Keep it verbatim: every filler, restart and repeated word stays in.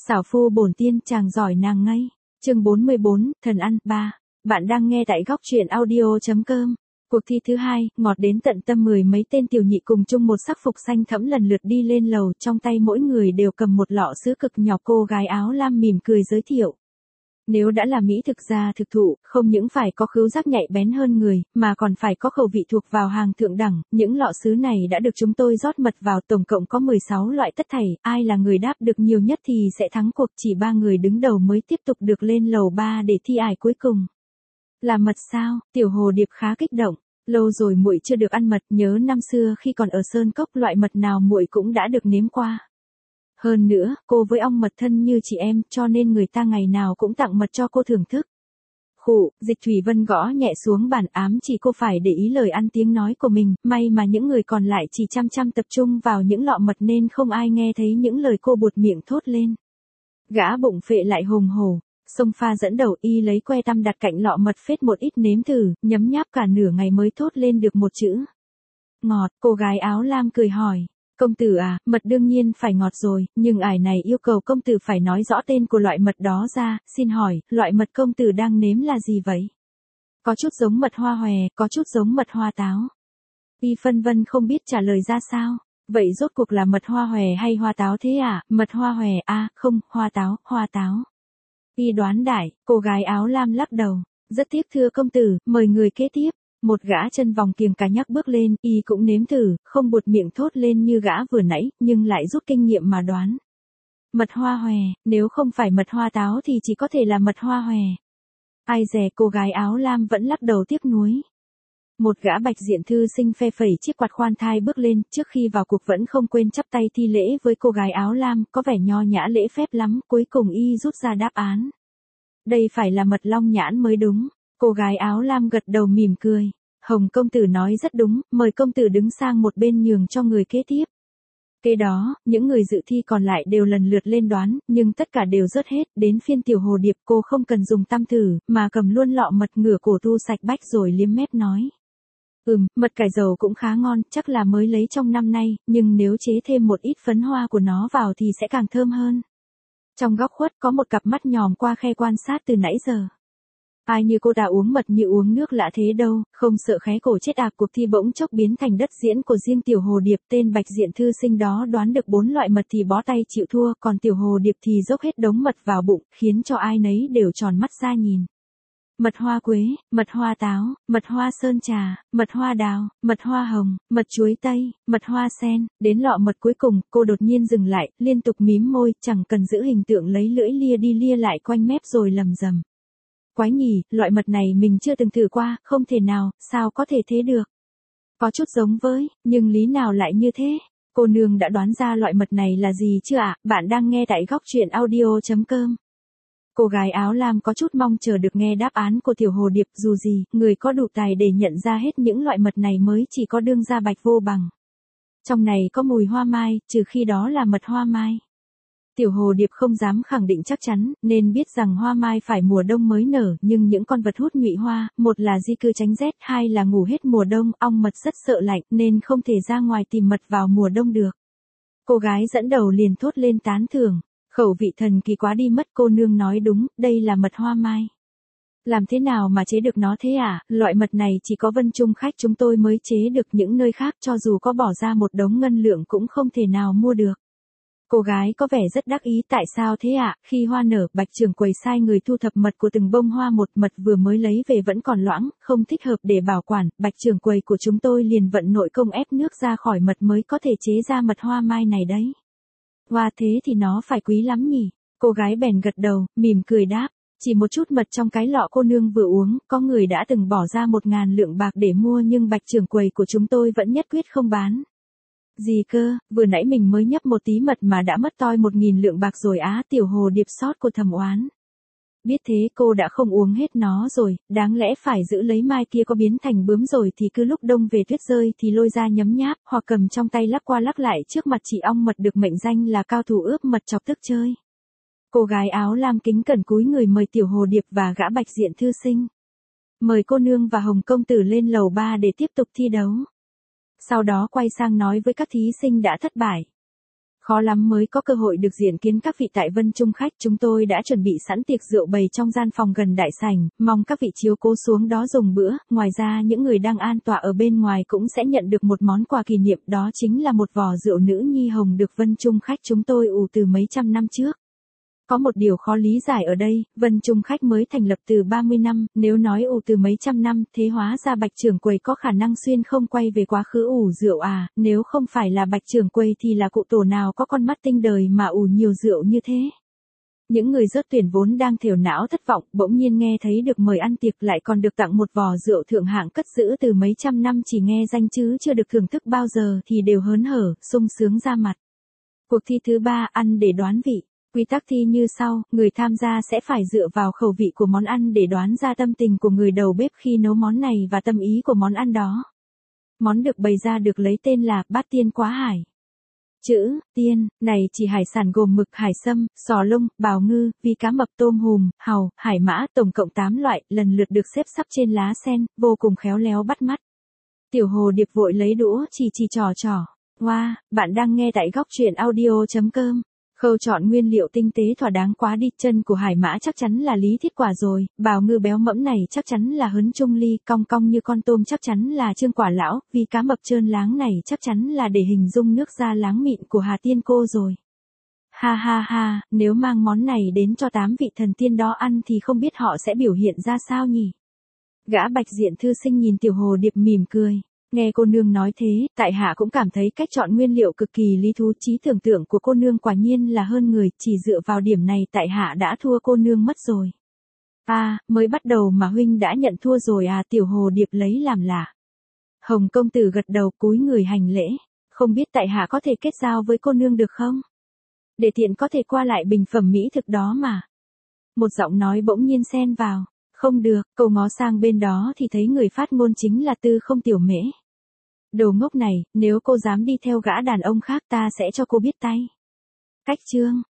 Xảo phu bổn tiên chàng giỏi nàng ngây. Chương bốn mươi bốn, thần ăn, ba. Bạn đang nghe tại góc truyện audio.com. Cuộc thi thứ hai, ngọt đến tận tâm mười mấy tên tiểu nhị cùng chung một sắc phục xanh thẫm lần lượt đi lên lầu, trong tay mỗi người đều cầm một lọ sữa cực nhỏ. Cô gái áo lam mỉm cười giới thiệu. Nếu đã là mỹ thực gia thực thụ, không những phải có khứu giác nhạy bén hơn người, mà còn phải có khẩu vị thuộc vào hàng thượng đẳng, những lọ sứ này đã được chúng tôi rót mật vào, tổng cộng có mười sáu loại tất thảy, ai là người đáp được nhiều nhất thì sẽ thắng cuộc, chỉ ba người đứng đầu mới tiếp tục được lên lầu ba để thi ải cuối cùng. Là mật sao? Tiểu Hồ Điệp khá kích động, lâu rồi muội chưa được ăn mật, nhớ năm xưa khi còn ở Sơn Cốc loại mật nào muội cũng đã được nếm qua. Hơn nữa, cô với ong mật thân như chị em, cho nên người ta ngày nào cũng tặng mật cho cô thưởng thức. Khụ, Dịch Thủy Vân gõ nhẹ xuống bàn, ám chỉ cô phải để ý lời ăn tiếng nói của mình, may mà những người còn lại chỉ chăm chăm tập trung vào những lọ mật nên không ai nghe thấy những lời cô buột miệng thốt lên. Gã bụng phệ lại hùng hổ, Sông Pha dẫn đầu, y lấy que tăm đặt cạnh lọ mật phết một ít nếm thử, nhấm nháp cả nửa ngày mới thốt lên được một chữ. Ngọt. Cô gái áo lam cười hỏi. Công tử à, mật đương nhiên phải ngọt rồi, nhưng ải này yêu cầu công tử phải nói rõ tên của loại mật đó ra, xin hỏi, loại mật công tử đang nếm là gì vậy? Có chút giống mật hoa hòe, có chút giống mật hoa táo. Y phân vân không biết trả lời ra sao. Vậy rốt cuộc là mật hoa hòe hay hoa táo thế à? Mật hoa hòe, à, không, hoa táo, hoa táo. Y đoán đại, cô gái áo lam lắc đầu. Rất tiếc thưa công tử, mời người kế tiếp. Một gã chân vòng kiềng cả nhắc bước lên, y cũng nếm thử, không buột miệng thốt lên như gã vừa nãy, nhưng lại rút kinh nghiệm mà đoán. Mật hoa hòe, nếu không phải mật hoa táo thì chỉ có thể là mật hoa hòe. Ai dè, cô gái áo lam vẫn lắc đầu tiếc nuối. Một gã bạch diện thư sinh phe phẩy chiếc quạt khoan thai bước lên, trước khi vào cuộc vẫn không quên chắp tay thi lễ với cô gái áo lam, có vẻ nho nhã lễ phép lắm, cuối cùng y rút ra đáp án. Đây phải là mật long nhãn mới đúng. Cô gái áo lam gật đầu mỉm cười. Hồng công tử nói rất đúng, mời công tử đứng sang một bên nhường cho người kế tiếp. Kế đó, những người dự thi còn lại đều lần lượt lên đoán, nhưng tất cả đều rớt hết, đến phiên Tiểu Hồ Điệp cô không cần dùng tăm thử, mà cầm luôn lọ mật, ngửa cổ thu sạch bách rồi liếm mép nói. Ừm, mật cải dầu cũng khá ngon, chắc là mới lấy trong năm nay, nhưng nếu chế thêm một ít phấn hoa của nó vào thì sẽ càng thơm hơn. Trong góc khuất có một cặp mắt nhòm qua khe quan sát từ nãy giờ. Ai như cô ta uống mật như uống nước lạ thế đâu, không sợ khé cổ chết à. Cuộc thi bỗng chốc biến thành đất diễn của riêng Tiểu Hồ Điệp, tên bạch diện thư sinh đó đoán được bốn loại mật thì bó tay chịu thua, còn Tiểu Hồ Điệp thì dốc hết đống mật vào bụng, khiến cho ai nấy đều tròn mắt ra nhìn. Mật hoa quế, mật hoa táo, mật hoa sơn trà, mật hoa đào, mật hoa hồng, mật chuối tây, mật hoa sen, đến lọ mật cuối cùng, cô đột nhiên dừng lại, liên tục mím môi, chẳng cần giữ hình tượng lấy lưỡi lia đi lia lại quanh mép rồi lầm rầm. Quái nhỉ, loại mật này mình chưa từng thử qua, không thể nào, sao có thể thế được. Có chút giống với, nhưng lý nào lại như thế? Cô nương đã đoán ra loại mật này là gì chưa ạ? À? Bạn đang nghe tại góc truyện audio.com. Cô gái áo lam có chút mong chờ được nghe đáp án của Tiểu Hồ Điệp, dù gì, người có đủ tài để nhận ra hết những loại mật này mới chỉ có đương gia Bạch Vô Bằng. Trong này có mùi hoa mai, trừ khi đó là mật hoa mai. Tiểu Hồ Điệp không dám khẳng định chắc chắn, nên biết rằng hoa mai phải mùa đông mới nở, nhưng những con vật hút nhụy hoa, một là di cư tránh rét, hai là ngủ hết mùa đông, ong mật rất sợ lạnh, nên không thể ra ngoài tìm mật vào mùa đông được. Cô gái dẫn đầu liền thốt lên tán thưởng, khẩu vị thần kỳ quá đi mất, cô nương nói đúng, đây là mật hoa mai. Làm thế nào mà chế được nó thế à, loại mật này chỉ có Vân Trung khách chúng tôi mới chế được, những nơi khác cho dù có bỏ ra một đống ngân lượng cũng không thể nào mua được. Cô gái có vẻ rất đắc ý, tại sao thế ạ? À? Khi hoa nở, Bạch trưởng quầy sai người thu thập mật của từng bông hoa một, mật vừa mới lấy về vẫn còn loãng, không thích hợp để bảo quản, Bạch trưởng quầy của chúng tôi liền vận nội công ép nước ra khỏi mật mới có thể chế ra mật hoa mai này đấy. Hoa thế thì nó phải quý lắm nhỉ? Cô gái bèn gật đầu, mỉm cười đáp, chỉ một chút mật trong cái lọ cô nương vừa uống, có người đã từng bỏ ra một ngàn lượng bạc để mua nhưng Bạch trưởng quầy của chúng tôi vẫn nhất quyết không bán. Gì cơ, vừa nãy mình mới nhấp một tí mật mà đã mất toi một nghìn lượng bạc rồi á. Tiểu Hồ Điệp xót cô thầm oán. Biết thế cô đã không uống hết nó rồi, đáng lẽ phải giữ lấy mai kia có biến thành bướm rồi thì cứ lúc đông về tuyết rơi thì lôi ra nhấm nháp, hoặc cầm trong tay lắc qua lắc lại trước mặt chị ong mật được mệnh danh là cao thủ ướp mật chọc tức chơi. Cô gái áo lam kính cẩn cúi người mời Tiểu Hồ Điệp và gã bạch diện thư sinh. Mời cô nương và Hồng công tử lên lầu ba để tiếp tục thi đấu. Sau đó quay sang nói với các thí sinh đã thất bại. Khó lắm mới có cơ hội được diện kiến các vị tại Vân Trung khách, chúng tôi đã chuẩn bị sẵn tiệc rượu bày trong gian phòng gần đại sảnh, mong các vị chiếu cố xuống đó dùng bữa, ngoài ra những người đang an tọa ở bên ngoài cũng sẽ nhận được một món quà kỷ niệm, đó chính là một vò rượu nữ nhi hồng được Vân Trung khách chúng tôi ủ từ mấy trăm năm trước. Có một điều khó lý giải ở đây, Vân Trung khách mới thành lập từ ba mươi năm, nếu nói ủ từ mấy trăm năm, thế hóa ra Bạch trưởng quầy có khả năng xuyên không quay về quá khứ ủ rượu à, nếu không phải là Bạch trưởng quầy thì là cụ tổ nào có con mắt tinh đời mà ủ nhiều rượu như thế. Những người rớt tuyển vốn đang thều não thất vọng, bỗng nhiên nghe thấy được mời ăn tiệc lại còn được tặng một vò rượu thượng hạng cất giữ từ mấy trăm năm chỉ nghe danh chứ chưa được thưởng thức bao giờ thì đều hớn hở, sung sướng ra mặt. Cuộc thi thứ ba, ăn để đoán vị. Quy tắc thi như sau, người tham gia sẽ phải dựa vào khẩu vị của món ăn để đoán ra tâm tình của người đầu bếp khi nấu món này và tâm ý của món ăn đó. Món được bày ra được lấy tên là bát tiên quá hải. Chữ tiên này chỉ hải sản gồm mực, hải sâm, sò lông, bào ngư, vi cá mập, tôm hùm, hàu, hải mã, tổng cộng tám loại, lần lượt được xếp sắp trên lá sen, vô cùng khéo léo bắt mắt. Tiểu Hồ Điệp vội lấy đũa chỉ chỉ trò trò. Wow, bạn đang nghe tại góc truyện audio chấm com. Khâu chọn nguyên liệu tinh tế thỏa đáng quá đi, chân của hải mã chắc chắn là Lý Thiết Quả rồi, bào ngư béo mẫm này chắc chắn là Hớn Trung Ly, cong cong như con tôm chắc chắn là Trương Quả Lão, vì cá mập trơn láng này chắc chắn là để hình dung nước da láng mịn của Hà Tiên Cô rồi. Ha ha ha, nếu mang món này đến cho tám vị thần tiên đó ăn thì không biết họ sẽ biểu hiện ra sao nhỉ? Gã Bạch Diện thư sinh nhìn Tiểu Hồ Điệp mỉm cười. Nghe cô nương nói thế, tại hạ cũng cảm thấy cách chọn nguyên liệu cực kỳ lý thú, trí tưởng tượng của cô nương quả nhiên là hơn người, chỉ dựa vào điểm này tại hạ đã thua cô nương mất rồi. À, mới bắt đầu mà huynh đã nhận thua rồi à? Tiểu Hồ Điệp lấy làm lạ. Hồng công tử gật đầu cúi người hành lễ, không biết tại hạ có thể kết giao với cô nương được không? Để tiện có thể qua lại bình phẩm mỹ thực đó mà. Một giọng nói bỗng nhiên xen vào. Không được, cậu ngó sang bên đó thì thấy người phát ngôn chính là Tư Không Tiểu Mễ. Đồ ngốc này, nếu cô dám đi theo gã đàn ông khác ta sẽ cho cô biết tay. Cách chương.